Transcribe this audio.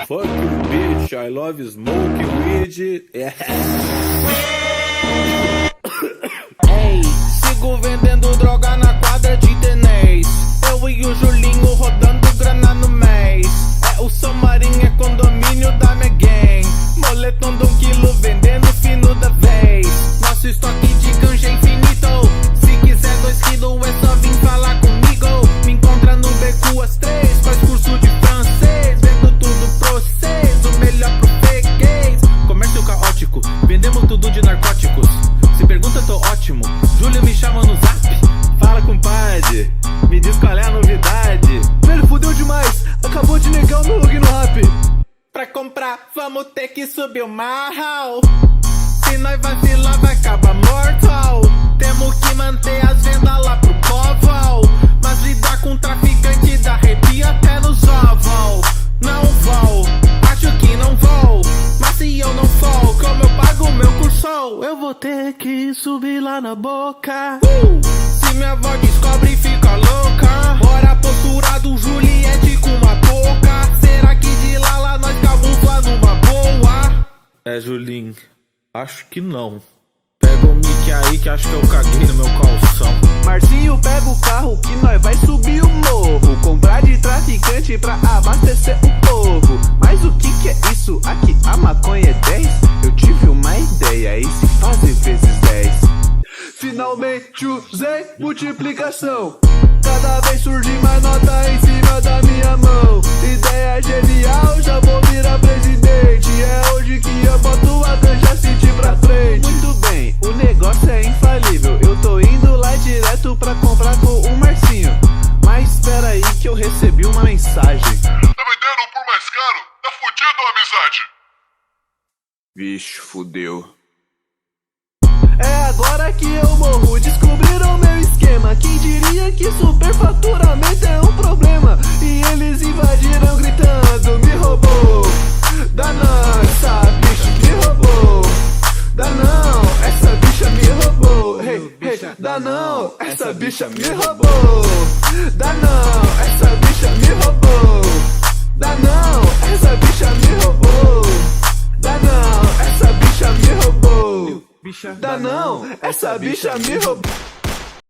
Fuck you, bitch, I love smoke weed. Ei, sigo vendendo droga na quadra de tenês. Eu e o Julinho rodando grana no mês. É o São Marinho, é condomínio da minha gang. Moletom de 1 quilo vendendo fino da vez. Nosso estoque de ganja é infinito. Se quiser 2 quilos é só vir falar comigo. Me encontra no beco às 3, faz curso de francês. Vendo tudo pra vocês, o melhor pro freguês. Comércio caótico, vendemos tudo de narcóticos. Se pergunta, tô ótimo. Júlio me chama no zap. Fala, compadre, me diz qual é a novidade. Velho, fudeu demais, acabou de negar o meu login no rap. Pra comprar, vamos ter que subir o marral. Se nós vacilar, vai acabar mortal. Temos que manter as vendas lá pro povo. Mas lidar com traficante dá arrepio até nos ovos. Não vou, acho que não vou. Mas se eu não for, como eu pago meu curso, eu vou ter que subir lá na boca. Se minha avó descobre e fica louca, bora a postura do Juliette com uma touca. Será que de lá nós camufla numa boa? É, Julinho, acho que não. Pega o mic aí que acho que eu caguei no meu calção. Marcinho, pega o carro que nós vai subir o morro. Comprar de traficante pra abastecer o povo. Mas o que é isso? Aqui a maconha é 10? Eu tive uma ideia, e se fazer vezes 10? Finalmente usei multiplicação. Cada vez surge mais nota em cima da minha mão. Ideia genial, já vou virar presidente. É hoje que eu boto a ganja sentir pra frente. Muito bem, o negócio é infalível. Eu tô indo lá direto pra comprar com o Marcinho. Mas espera aí que eu recebi uma mensagem. Tá vendendo por mais caro? Tá fudido, amizade. Vixe, fudeu. É agora que eu morro, descobriram meu esquema. Quem diria que superfaturamento é um problema? E eles invadiram gritando, me roubou. Dá não, essa bicha me roubou. Dá não, essa bicha me roubou. Hey, hey, dá não, essa bicha me roubou. Dá não, essa bicha me roubou. Dá não, essa bicha me roubou. Dá não, essa bicha me roubou. Dá não, essa bicha me roubou.